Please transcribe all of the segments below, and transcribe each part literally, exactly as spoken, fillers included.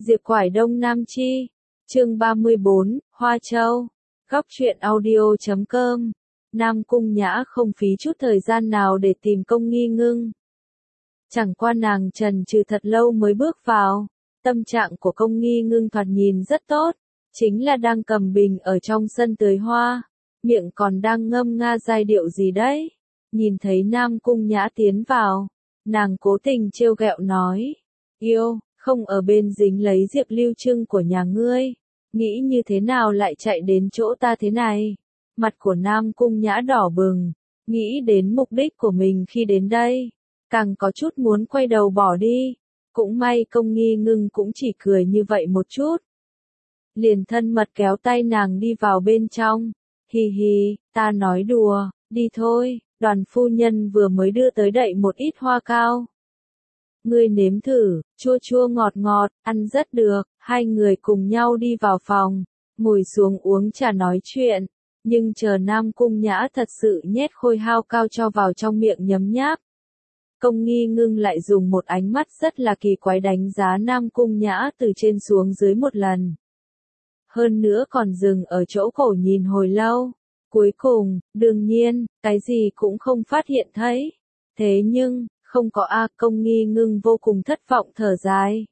Diệp Quải Đông Nam Chi. Chương ba mươi bốn, Hoa Châu. Góc truyện audio chấm com. Nam Cung Nhã không phí chút thời gian nào để tìm Công Nghi Ngưng. Chẳng qua nàng trần trừ thật lâu mới bước vào. Tâm trạng của Công Nghi Ngưng thoạt nhìn rất tốt, chính là đang cầm bình ở trong sân tưới hoa, miệng còn đang ngâm nga giai điệu gì đấy. Nhìn thấy Nam Cung Nhã tiến vào, nàng cố tình trêu ghẹo nói, yêu, không ở bên dính lấy Diệp Lưu Trưng của nhà ngươi, nghĩ như thế nào lại chạy đến chỗ ta thế này. Mặt của Nam Cung Nhã đỏ bừng, nghĩ đến mục đích của mình khi đến đây, càng có chút muốn quay đầu bỏ đi. Cũng may Công Nghi Ngưng cũng chỉ cười như vậy một chút, liền thân mật kéo tay nàng đi vào bên trong. Hì hì, ta nói đùa, đi thôi, Đoàn phu nhân vừa mới đưa tới đậy một ít hoa cao. Ngươi nếm thử, chua chua ngọt ngọt, ăn rất được. Hai người cùng nhau đi vào phòng, ngồi xuống uống trà nói chuyện, nhưng chờ Nam Cung Nhã thật sự nhét khôi hao cao cho vào trong miệng nhấm nháp. Công Nghi Ngưng lại dùng một ánh mắt rất là kỳ quái đánh giá Nam Cung Nhã từ trên xuống dưới một lần. Hơn nữa còn dừng ở chỗ cổ nhìn hồi lâu. Cuối cùng, đương nhiên, cái gì cũng không phát hiện thấy. Thế nhưng, không có a. Công Nghi Ngưng vô cùng thất vọng thở dài.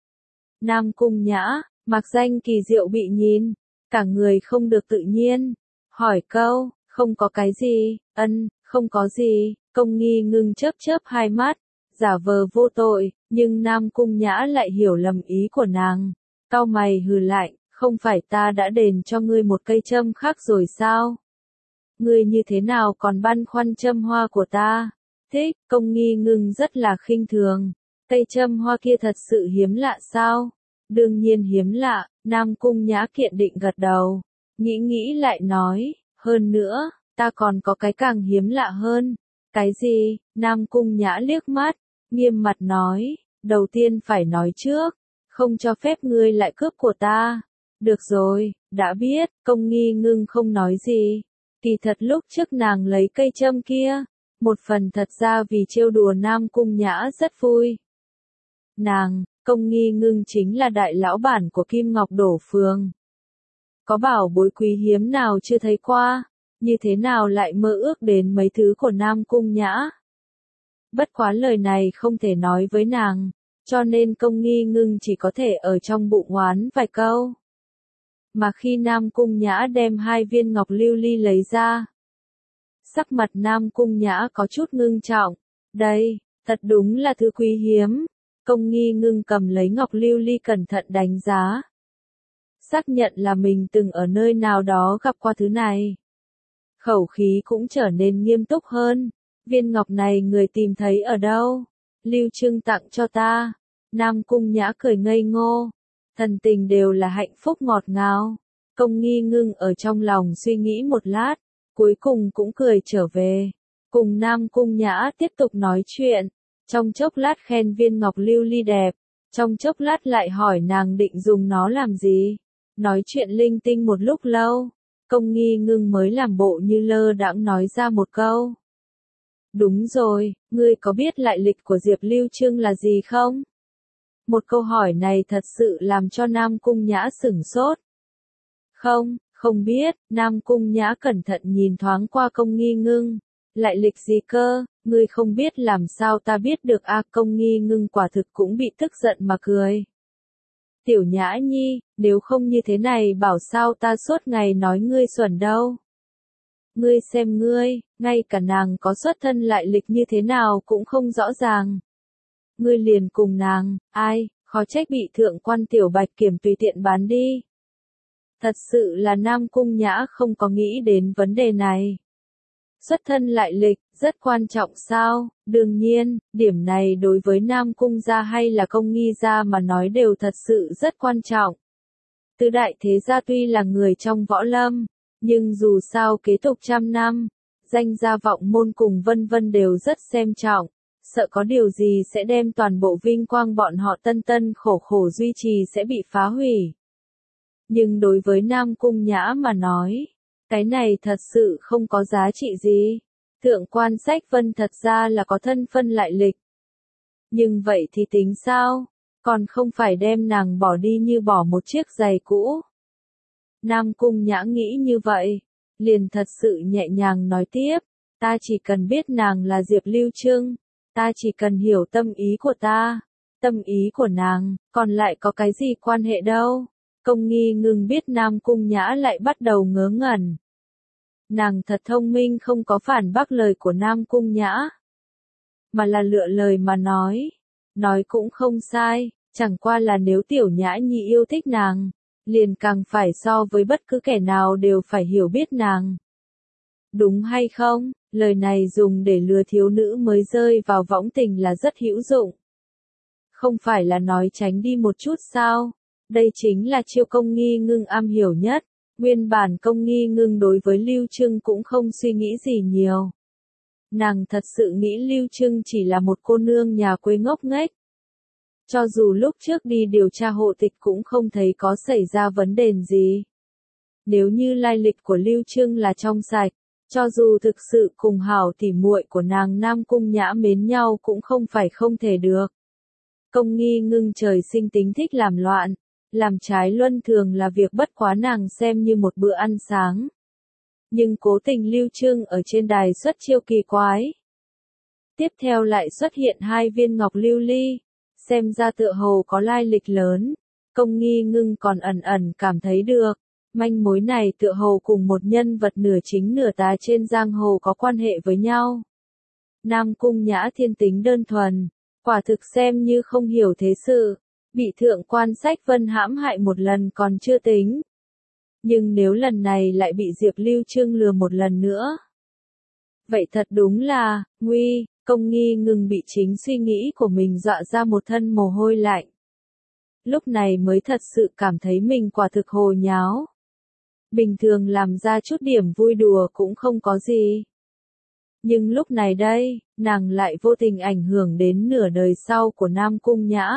Nam Cung Nhã, mặc danh kỳ diệu bị nhìn, cả người không được tự nhiên. Hỏi câu, không có cái gì, ân, không có gì. Công Nghi Ngưng chớp chớp hai mắt, giả vờ vô tội, nhưng Nam Cung Nhã lại hiểu lầm ý của nàng. Cau mày hừ lạnh, không phải ta đã đền cho ngươi một cây châm khác rồi sao? Ngươi như thế nào còn băn khoăn châm hoa của ta? Thích, Công Nghi Ngưng rất là khinh thường. Cây châm hoa kia thật sự hiếm lạ sao? Đương nhiên hiếm lạ. Nam Cung Nhã kiện định gật đầu. Nghĩ nghĩ lại nói, hơn nữa, ta còn có cái càng hiếm lạ hơn. Cái gì? Nam Cung Nhã liếc mắt, nghiêm mặt nói, đầu tiên phải nói trước, không cho phép ngươi lại cướp của ta. Được rồi, đã biết. Công Nghi Ngưng không nói gì. Kỳ thật lúc trước nàng lấy cây châm kia, một phần thật ra vì trêu đùa Nam Cung Nhã rất vui. Nàng, Công Nghi Ngưng chính là đại lão bản của Kim Ngọc Đổ Phường. Có bảo bối quý hiếm nào chưa thấy qua, như thế nào lại mơ ước đến mấy thứ của Nam Cung Nhã. Bất quá lời này không thể nói với nàng, cho nên Công Nghi Ngưng chỉ có thể ở trong bụng oán vài câu. Mà khi Nam Cung Nhã đem hai viên ngọc lưu ly lấy ra, sắc mặt Nam Cung Nhã có chút ngưng trọng. Đây, thật đúng là thứ quý hiếm. Công Nghi Ngưng cầm lấy ngọc lưu ly cẩn thận đánh giá, xác nhận là mình từng ở nơi nào đó gặp qua thứ này. Khẩu khí cũng trở nên nghiêm túc hơn. Viên ngọc này người tìm thấy ở đâu? Lưu Trưng tặng cho ta. Nam Cung Nhã cười ngây ngô, thần tình đều là hạnh phúc ngọt ngào. Công Nghi Ngưng ở trong lòng suy nghĩ một lát, cuối cùng cũng cười trở về, cùng Nam Cung Nhã tiếp tục nói chuyện. Trong chốc lát khen viên ngọc lưu ly đẹp, trong chốc lát lại hỏi nàng định dùng nó làm gì. Nói chuyện linh tinh một lúc lâu, Công Nghi Ngưng mới làm bộ như lơ đãng nói ra một câu. Đúng rồi, ngươi có biết lại lịch của Diệp Lưu Trưng là gì không? Một câu hỏi này thật sự làm cho Nam Cung Nhã sửng sốt. Không, không biết. Nam Cung Nhã cẩn thận nhìn thoáng qua Công Nghi Ngưng. Lại lịch gì cơ, ngươi không biết làm sao ta biết được a. Công Nghi Ngưng quả thực cũng bị tức giận mà cười. Tiểu Nhã Nhi, nếu không như thế này bảo sao ta suốt ngày nói ngươi xuẩn đâu. Ngươi xem ngươi, ngay cả nàng có xuất thân lại lịch như thế nào cũng không rõ ràng. Ngươi liền cùng nàng, ai, khó trách bị thượng quan Tiểu Bạch Kiểm tùy tiện bán đi. Thật sự là Nam Cung Nhã không có nghĩ đến vấn đề này. Xuất thân lại lịch, rất quan trọng sao? Đương nhiên, điểm này đối với Nam Cung gia hay là Công Nghi gia mà nói đều thật sự rất quan trọng. Tứ đại thế gia tuy là người trong võ lâm, nhưng dù sao kế tục trăm năm, danh gia vọng môn cùng vân vân đều rất xem trọng, sợ có điều gì sẽ đem toàn bộ vinh quang bọn họ tân tân khổ khổ duy trì sẽ bị phá hủy. Nhưng đối với Nam Cung Nhã mà nói, cái này thật sự không có giá trị gì. Thượng quan Sách Vân thật ra là có thân phân lại lịch. Nhưng vậy thì tính sao? còn không phải đem nàng bỏ đi như bỏ một chiếc giày cũ. Nam Cung Nhã nghĩ như vậy, liền thật sự nhẹ nhàng nói tiếp, ta chỉ cần biết nàng là Diệp Lưu Trưng, ta chỉ cần hiểu tâm ý của ta, tâm ý của nàng, còn lại có cái gì quan hệ đâu. Công Nghi Ngưng biết Nam Cung Nhã lại bắt đầu ngớ ngẩn. Nàng thật thông minh không có phản bác lời của Nam Cung Nhã, mà là lựa lời mà nói. Nói cũng không sai, chẳng qua là nếu Tiểu Nhã Nhi yêu thích nàng, liền càng phải so với bất cứ kẻ nào đều phải hiểu biết nàng. Đúng hay không? Lời này dùng để lừa thiếu nữ mới rơi vào võng tình là rất hữu dụng. Không phải là nói tránh đi một chút sao? Đây chính là chiêu Công Nghi Ngưng am hiểu nhất. Nguyên bản Công Nghi Ngưng đối với Lưu Trưng cũng không suy nghĩ gì nhiều. Nàng thật sự nghĩ Lưu Trưng chỉ là một cô nương nhà quê ngốc nghếch. Cho dù lúc trước đi điều tra hộ tịch cũng không thấy có xảy ra vấn đề gì. Nếu như lai lịch của Lưu Trưng là trong sạch, cho dù thực sự cùng hảo tỉ muội của nàng Nam Cung Nhã mến nhau cũng không phải không thể được. Công Nghi Ngưng trời sinh tính thích làm loạn, làm trái luân thường là việc bất quá nàng xem như một bữa ăn sáng. Nhưng cố tình Lưu Trưng ở trên đài xuất chiêu kỳ quái. Tiếp theo lại xuất hiện hai viên ngọc lưu ly, xem ra tựa hồ có lai lịch lớn. Công Nghi Ngưng còn ẩn ẩn cảm thấy được, manh mối này tựa hồ cùng một nhân vật nửa chính nửa tà trên giang hồ có quan hệ với nhau. Nam Cung Nhã thiên tính đơn thuần, quả thực xem như không hiểu thế sự, bị thượng quan Sách Vân hãm hại một lần còn chưa tính. Nhưng nếu lần này lại bị Diệp Lưu Trưng lừa một lần nữa, vậy thật đúng là, nguy. Công Nghi Ngưng bị chính suy nghĩ của mình dọa ra một thân mồ hôi lạnh. Lúc này mới thật sự cảm thấy mình quả thực hồ nháo. Bình thường làm ra chút điểm vui đùa cũng không có gì. Nhưng lúc này đây, nàng lại vô tình ảnh hưởng đến nửa đời sau của Nam Cung Nhã.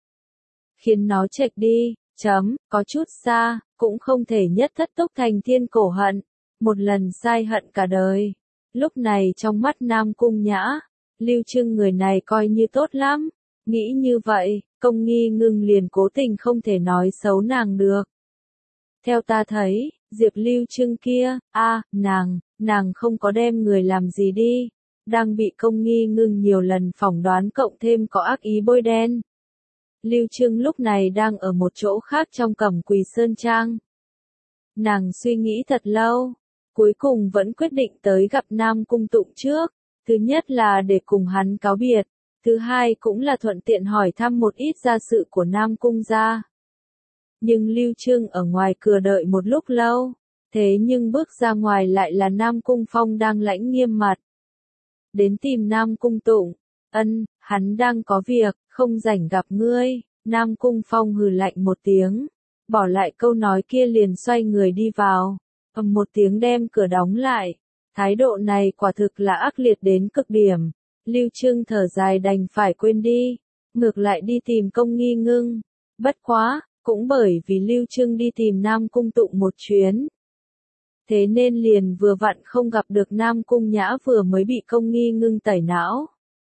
Khiến nó chệch đi, chấm, có chút xa, cũng không thể nhất thất túc thành thiên cổ hận. Một lần sai hận cả đời. Lúc này trong mắt Nam Cung Nhã, Lưu Trưng người này coi như tốt lắm. Nghĩ như vậy, Công Nghi Ngưng liền cố tình không thể nói xấu nàng được. Theo ta thấy, Diệp Lưu Trưng kia, a à, nàng, nàng không có đem người làm gì đi. Đang bị Công Nghi Ngưng nhiều lần phỏng đoán cộng thêm có ác ý bôi đen. Lưu Trưng lúc này đang ở một chỗ khác trong Cẩm Quỳ Sơn Trang. Nàng suy nghĩ thật lâu, cuối cùng vẫn quyết định tới gặp Nam Cung Tụng trước. Thứ nhất là để cùng hắn cáo biệt, thứ hai cũng là thuận tiện hỏi thăm một ít gia sự của Nam Cung gia. Nhưng Lưu Trưng ở ngoài cửa đợi một lúc lâu, thế nhưng bước ra ngoài lại là Nam Cung Phong đang lãnh nghiêm mặt. Đến tìm Nam Cung Tụng, ân, hắn đang có việc, không rảnh gặp ngươi. Nam Cung Phong hừ lạnh một tiếng, bỏ lại câu nói kia liền xoay người đi vào, ầm một tiếng đem cửa đóng lại. Thái độ này quả thực là ác liệt đến cực điểm. Lưu Trưng thở dài đành phải quên đi, ngược lại đi tìm Công Nghi Ngưng. Bất quá, cũng bởi vì Lưu Trưng đi tìm Nam Cung Tụng một chuyến. Thế nên liền vừa vặn không gặp được Nam Cung Nhã vừa mới bị Công Nghi Ngưng tẩy não.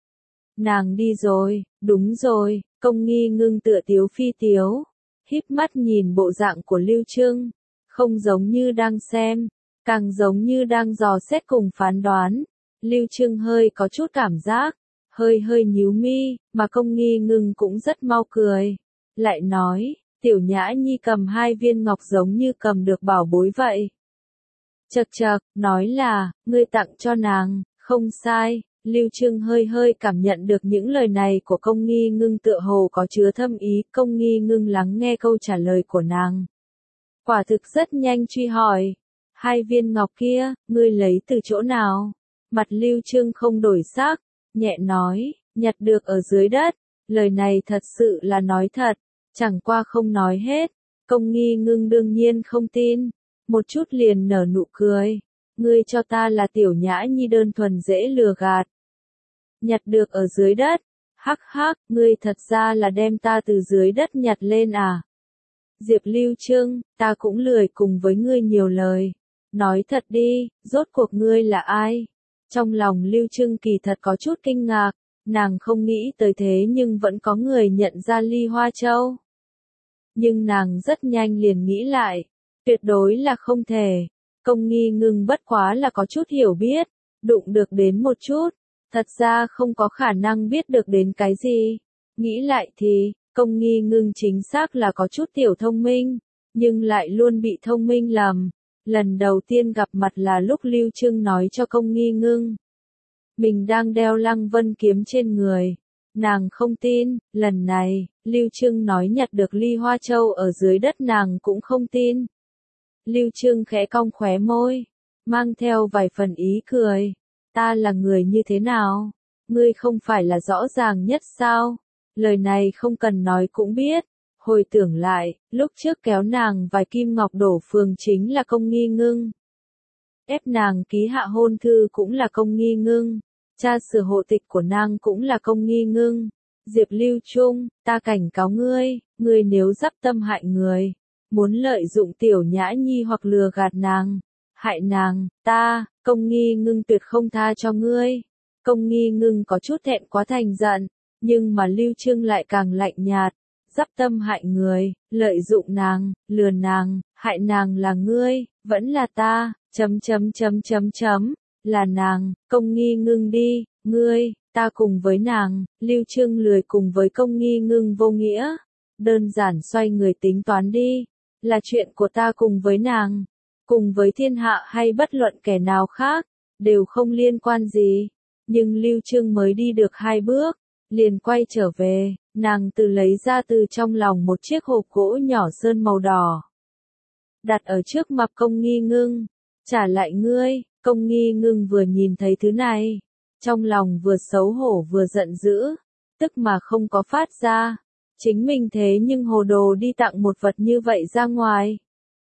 Nàng đi rồi, đúng rồi, Công Nghi Ngưng tựa tiếu phi tiếu, híp mắt nhìn bộ dạng của Lưu Trưng, không giống như đang xem, càng giống như đang dò xét cùng phán đoán. Lưu Trưng hơi có chút cảm giác, hơi hơi nhíu mi, mà Công Nghi Ngưng cũng rất mau cười. Lại nói, Tiểu Nhã Nhi cầm hai viên ngọc giống như cầm được bảo bối vậy. Chậc chậc, nói là, ngươi tặng cho nàng, không sai. Lưu Trưng hơi hơi cảm nhận được những lời này của Công Nghi Ngưng tựa hồ có chứa thâm ý. Công Nghi Ngưng lắng nghe câu trả lời của nàng, quả thực rất nhanh truy hỏi, hai viên ngọc kia, ngươi lấy từ chỗ nào? Mặt Lưu Trưng không đổi sắc, nhẹ nói, nhặt được ở dưới đất. Lời này thật sự là nói thật, chẳng qua không nói hết. Công Nghi Ngưng đương nhiên không tin, một chút liền nở nụ cười. Ngươi cho ta là Tiểu Nhã Nhi đơn thuần dễ lừa gạt. Nhặt được ở dưới đất, hắc hắc, ngươi thật ra là đem ta từ dưới đất nhặt lên à? Diệp Lưu Trưng, ta cũng lười cùng với ngươi nhiều lời. Nói thật đi, rốt cuộc ngươi là ai? Trong lòng Lưu Trưng kỳ thật có chút kinh ngạc, Nàng không nghĩ tới thế nhưng vẫn có người nhận ra Ly Hoa Châu. Nhưng nàng rất nhanh liền nghĩ lại, tuyệt đối là không thể. Công Nghi Ngưng bất quá là có chút hiểu biết, đụng được đến một chút, thật ra không có khả năng biết được đến cái gì. Nghĩ lại thì, Công Nghi Ngưng chính xác là có chút tiểu thông minh, nhưng lại luôn bị thông minh lầm. Lần đầu tiên gặp mặt là lúc Lưu Trưng nói cho Công Nghi Ngưng. Mình đang đeo Lăng Vân kiếm trên người. Nàng không tin, lần này, Lưu Trưng nói nhặt được Ly Hoa Châu ở dưới đất nàng cũng không tin. Lưu Trưng khẽ cong khóe môi, mang theo vài phần ý cười. Ta là người như thế nào? Ngươi không phải là rõ ràng nhất sao? Lời này không cần nói cũng biết. Hồi tưởng lại, lúc trước kéo nàng vài kim ngọc đổ phường chính là Công Nghi Ngưng. Ép nàng ký hạ hôn thư cũng là Công Nghi Ngưng. Cha sửa hộ tịch của nàng cũng là Công Nghi Ngưng. Diệp Lưu Trung, ta cảnh cáo ngươi, ngươi nếu dắp tâm hại người, muốn lợi dụng Tiểu Nhã Nhi hoặc lừa gạt nàng, hại nàng, ta, Công Nghi Ngưng tuyệt không tha cho ngươi. Công Nghi Ngưng có chút thẹn quá thành giận, nhưng mà Lưu Trưng lại càng lạnh nhạt. Dắp tâm hại người, lợi dụng nàng, lừa nàng, hại nàng là ngươi, vẫn là ta, chấm chấm chấm chấm chấm, là nàng, Công Nghi Ngưng đi, ngươi, ta cùng với nàng. Lưu Trưng lười cùng với Công Nghi Ngưng vô nghĩa, đơn giản xoay người tính toán đi, là chuyện của ta cùng với nàng, cùng với thiên hạ hay bất luận kẻ nào khác, đều không liên quan gì. Nhưng Lưu Trưng mới đi được hai bước, liền quay trở về, nàng tự lấy ra từ trong lòng một chiếc hộp gỗ nhỏ sơn màu đỏ. Đặt ở trước mặt Công Nghi Ngưng, trả lại ngươi. Công Nghi Ngưng vừa nhìn thấy thứ này, trong lòng vừa xấu hổ vừa giận dữ, tức mà không có phát ra. Chính mình thế nhưng hồ đồ đi tặng một vật như vậy ra ngoài.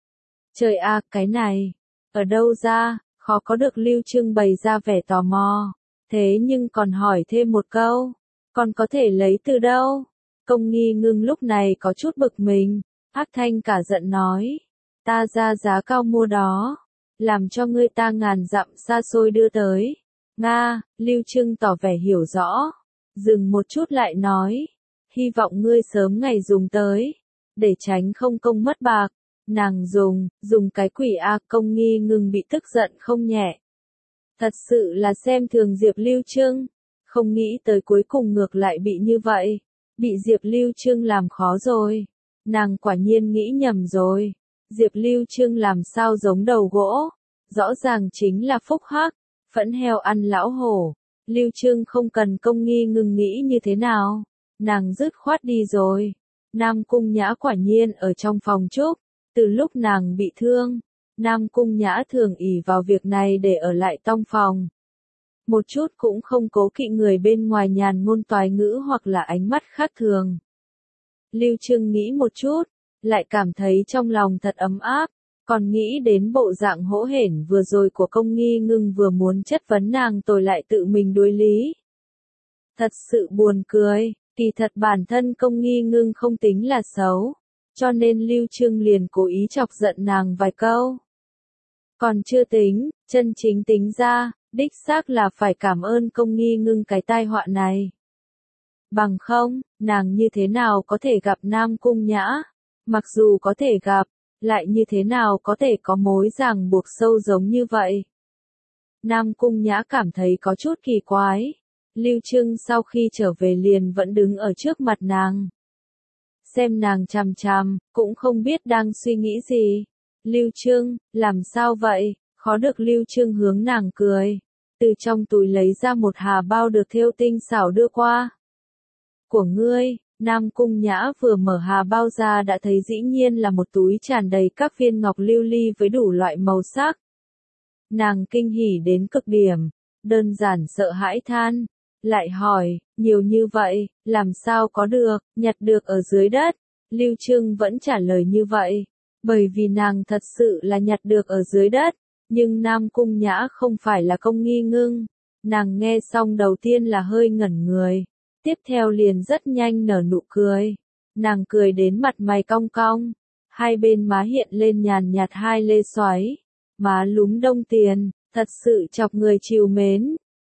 Trời à, cái này, ở đâu ra, khó có được. Lưu Trưng bày ra vẻ tò mò, thế nhưng còn hỏi thêm một câu, còn có thể lấy từ đâu? Công Nghi Ngưng lúc này có chút bực mình, ác thanh cả giận nói, ta ra giá cao mua đó, làm cho ngươi ta ngàn dặm xa xôi đưa tới. Nga, Lưu Trưng tỏ vẻ hiểu rõ, dừng một chút lại nói, hy vọng ngươi sớm ngày dùng tới, để tránh không công mất bạc. Nàng dùng, dùng cái quỷ a. Công Nghi Ngưng bị tức giận không nhẹ. Thật sự là xem thường Diệp Lưu Trưng, không nghĩ tới cuối cùng ngược lại bị như vậy, bị Diệp Lưu Trưng làm khó rồi. Nàng quả nhiên nghĩ nhầm rồi, Diệp Lưu Trưng làm sao giống đầu gỗ, rõ ràng chính là phúc hắc, phẫn heo ăn lão hổ. Lưu Trưng không cần Công Nghi Ngưng nghĩ như thế nào, nàng dứt khoát đi rồi. Nam Cung Nhã quả nhiên ở trong phòng trúc, từ lúc nàng bị thương, Nam Cung Nhã thường ỷ vào việc này để ở lại tông phòng. Một chút cũng không cố kỵ người bên ngoài nhàn ngôn toái ngữ hoặc là ánh mắt khác thường. Lưu Trưng nghĩ một chút, lại cảm thấy trong lòng thật ấm áp, còn nghĩ đến bộ dạng hỗn hển vừa rồi của Công Nghi Ngưng vừa muốn chất vấn nàng tôi lại tự mình đối lý. Thật sự buồn cười, kỳ thật bản thân Công Nghi Ngưng không tính là xấu, cho nên Lưu Trưng liền cố ý chọc giận nàng vài câu. Còn chưa tính, chân chính tính ra, đích xác là phải cảm ơn Công Nghi Ngưng cái tai họa này. Bằng không, nàng như thế nào có thể gặp Nam Cung Nhã? Mặc dù có thể gặp, lại như thế nào có thể có mối ràng buộc sâu giống như vậy? Nam Cung Nhã cảm thấy có chút kỳ quái. Lưu Trưng sau khi trở về liền vẫn đứng ở trước mặt nàng. Xem nàng chằm chằm, cũng không biết đang suy nghĩ gì. Lưu Trưng, làm sao vậy? Khó được. Lưu Trưng hướng nàng cười, từ trong túi lấy ra một hà bao được thêu tinh xảo đưa qua. Của ngươi. Nam Cung Nhã vừa mở hà bao ra đã thấy dĩ nhiên là một túi tràn đầy các viên ngọc lưu ly với đủ loại màu sắc. Nàng kinh hỉ đến cực điểm, đơn giản sợ hãi than, lại hỏi, nhiều như vậy, làm sao có được, nhặt được ở dưới đất. Lưu Trưng vẫn trả lời như vậy, bởi vì nàng thật sự là nhặt được ở dưới đất, nhưng Nam Cung Nhã không phải là Công Nghi Ngưng. Nàng nghe xong đầu tiên là hơi ngẩn người, tiếp theo liền rất nhanh nở nụ cười. Nàng cười đến mặt mày cong cong, hai bên má hiện lên nhàn nhạt hai lê xoáy, má lúm đồng tiền, thật sự chọc người trìu mến.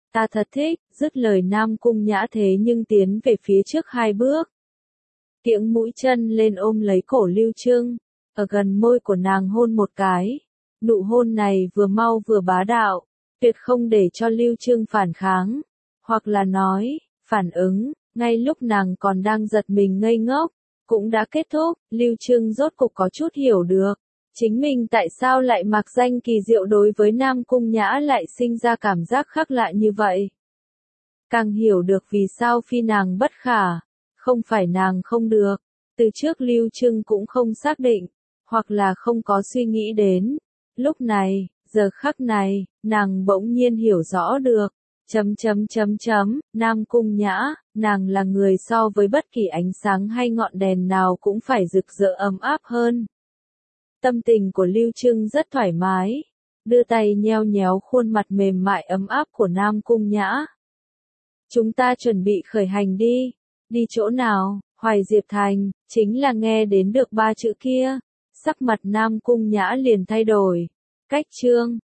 Ta thật thích, dứt lời Nam Cung Nhã thế nhưng tiến về phía trước hai bước. Kiễng mũi chân lên ôm lấy cổ Lưu Trưng, ở gần môi của nàng hôn một cái. Nụ hôn này vừa mau vừa bá đạo, tuyệt không để cho Lưu Trưng phản kháng, hoặc là nói, phản ứng, ngay lúc nàng còn đang giật mình ngây ngốc, cũng đã kết thúc. Lưu Trưng rốt cục có chút hiểu được, chính mình tại sao lại mặc danh kỳ diệu đối với Nam Cung Nhã lại sinh ra cảm giác khác lạ như vậy. Càng hiểu được vì sao phi nàng bất khả, không phải nàng không được, từ trước Lưu Trưng cũng không xác định, hoặc là không có suy nghĩ đến. Lúc này, giờ khắc này, nàng bỗng nhiên hiểu rõ được. Chấm chấm chấm chấm, Nam Cung Nhã, nàng là người so với bất kỳ ánh sáng hay ngọn đèn nào cũng phải rực rỡ ấm áp hơn. Tâm tình của Lưu Trưng rất thoải mái, đưa tay nheo nhéo khuôn mặt mềm mại ấm áp của Nam Cung Nhã. Chúng ta chuẩn bị khởi hành đi, đi chỗ nào? Hoài Diệp Thành, chính là nghe đến được ba chữ kia, sắc mặt Nam Cung Nhã liền thay đổi. Cách chương